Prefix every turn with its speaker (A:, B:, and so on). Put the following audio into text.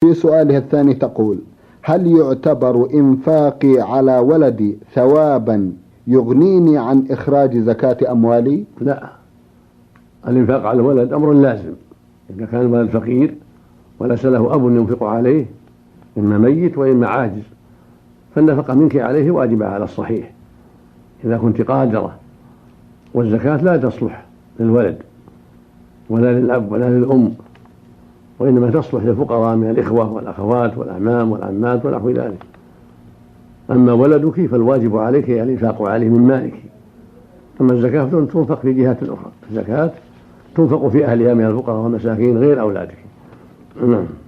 A: في سؤالها الثاني تقول: هل يعتبر إنفاقي على ولدي ثوابا يغنيني عن إخراج زكاة أموالي؟
B: لا، الإنفاق على الولد أمر لازم. إذا كان الولد فقير وليس له أب ينفق عليه، إما ميت وإما عاجز، فالنفقة منك عليه واجبة على الصحيح إذا كنت قادرة. والزكاة لا تصلح للولد ولا للأب ولا للأم، وإنما تصلح للفقراء من الإخوة والأخوات والأعمام والعمات ونحو ذلك. أما ولدك فالواجب عليك الإنفاق عليه من مالك. أما الزكاة تنفق في جهات أخرى، الزكاة تنفق في أهلها من الفقراء والمساكين غير أولادك. نعم.